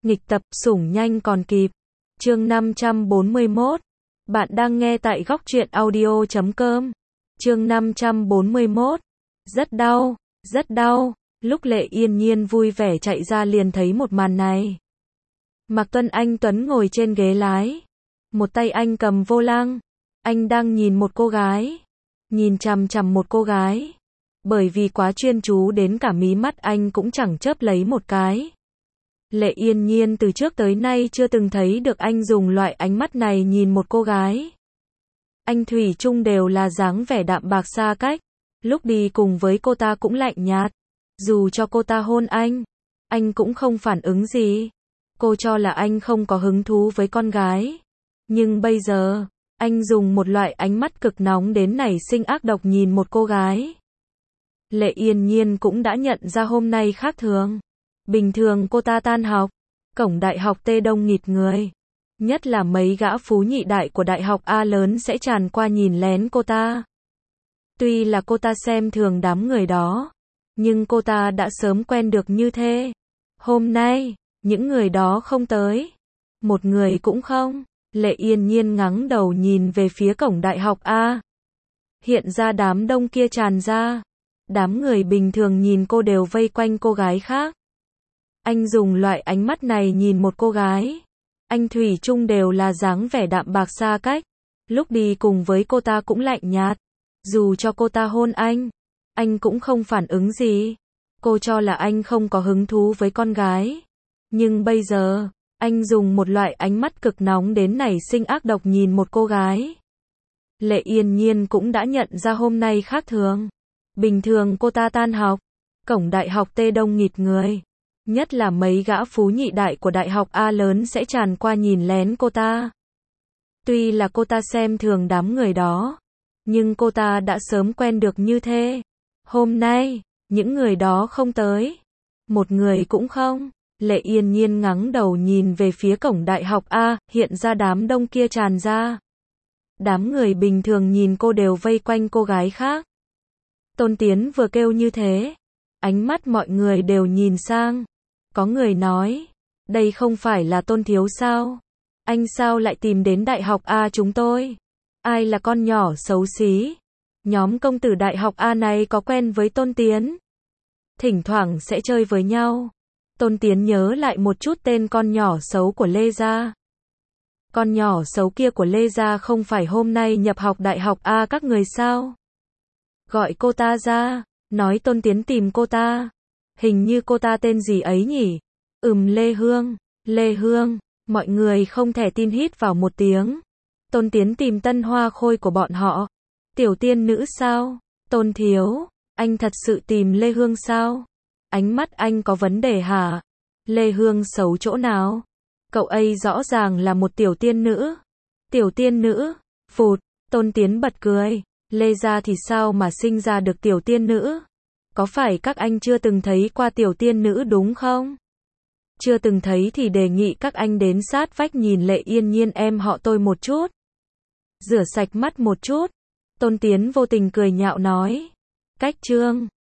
Nghịch tập, sủng nhanh còn kịp. Chương 541. Bạn đang nghe tại góc truyện audio.com. Chương 541. Rất đau, rất đau. Lúc Lệ Yên Nhiên vui vẻ chạy ra liền thấy một màn này. Mạc Tuân Anh Tuấn ngồi trên ghế lái. Một tay anh cầm vô lăng. Anh đang nhìn một cô gái. Nhìn chằm chằm một cô gái. Bởi vì quá chuyên chú đến cả mí mắt anh cũng chẳng chớp lấy một cái. Lệ Yên Nhiên từ trước tới nay chưa từng thấy được anh dùng loại ánh mắt này nhìn một cô gái. Anh thủy chung đều là dáng vẻ đạm bạc xa cách. Lúc đi cùng với cô ta cũng lạnh nhạt. Dù cho cô ta hôn anh cũng không phản ứng gì. Cô cho là anh không có hứng thú với con gái. Nhưng bây giờ, anh dùng một loại ánh mắt cực nóng đến nảy sinh ác độc nhìn một cô gái. Lệ Yên Nhiên cũng đã nhận ra hôm nay khác thường. Bình thường cô ta tan học, cổng đại học T đông nghịt người. Nhất là mấy gã phú nhị đại của đại học A lớn sẽ tràn qua nhìn lén cô ta. Tuy là cô ta xem thường đám người đó, nhưng cô ta đã sớm quen được như thế. Hôm nay, những người đó không tới. Một người cũng không. Lệ Yên Nhiên ngẩng đầu nhìn về phía cổng đại học A. Hiện ra đám đông kia tràn ra. Đám người bình thường nhìn cô đều vây quanh cô gái khác. Anh dùng loại ánh mắt này nhìn một cô gái. Anh thủy chung đều là dáng vẻ đạm bạc xa cách. Lúc đi cùng với cô ta cũng lạnh nhạt. Dù cho cô ta hôn anh cũng không phản ứng gì. Cô cho là anh không có hứng thú với con gái. Nhưng bây giờ, anh dùng một loại ánh mắt cực nóng đến nảy sinh ác độc nhìn một cô gái. Lệ Yên Nhiên cũng đã nhận ra hôm nay khác thường. Bình thường cô ta tan học, cổng đại học T đông nghịt người. Nhất là mấy gã phú nhị đại của đại học A lớn sẽ tràn qua nhìn lén cô ta. Tuy là cô ta xem thường đám người đó, nhưng cô ta đã sớm quen được như thế. Hôm nay, những người đó không tới. Một người cũng không. Lệ Yên Nhiên ngẩng đầu nhìn về phía cổng đại học A, hiện ra đám đông kia tràn ra. Đám người bình thường nhìn cô đều vây quanh cô gái khác. Tôn Tiến vừa kêu như thế, ánh mắt mọi người đều nhìn sang. Có người nói, đây không phải là Tôn Thiếu sao? Anh sao lại tìm đến đại học A chúng tôi? Ai là con nhỏ xấu xí? Nhóm công tử đại học A này có quen với Tôn Tiến? Thỉnh thoảng sẽ chơi với nhau. Tôn Tiến nhớ lại một chút tên con nhỏ xấu của Lê Gia. Con nhỏ xấu kia của Lê Gia không phải hôm nay nhập học đại học A các người sao? Gọi cô ta ra, nói Tôn Tiến tìm cô ta. Hình như cô ta tên gì ấy nhỉ? Lê Hương. Lê Hương. Mọi người không thể tin hít vào một tiếng. Tôn Tiến tìm Tân Hoa Khôi của bọn họ. Tiểu tiên nữ sao? Tôn Thiếu, anh thật sự tìm Lê Hương sao? Ánh mắt anh có vấn đề hả? Lê Hương xấu chỗ nào? Cậu ấy rõ ràng là một tiểu tiên nữ. Tiểu tiên nữ? Phụt, Tôn Tiến bật cười. Lê Gia thì sao mà sinh ra được tiểu tiên nữ? Có phải các anh chưa từng thấy qua tiểu tiên nữ đúng không? Chưa từng thấy thì đề nghị các anh đến sát vách nhìn Lệ Yên Nhiên em họ tôi một chút. Rửa sạch mắt một chút. Tôn Tiến vô tình cười nhạo nói. Cách chương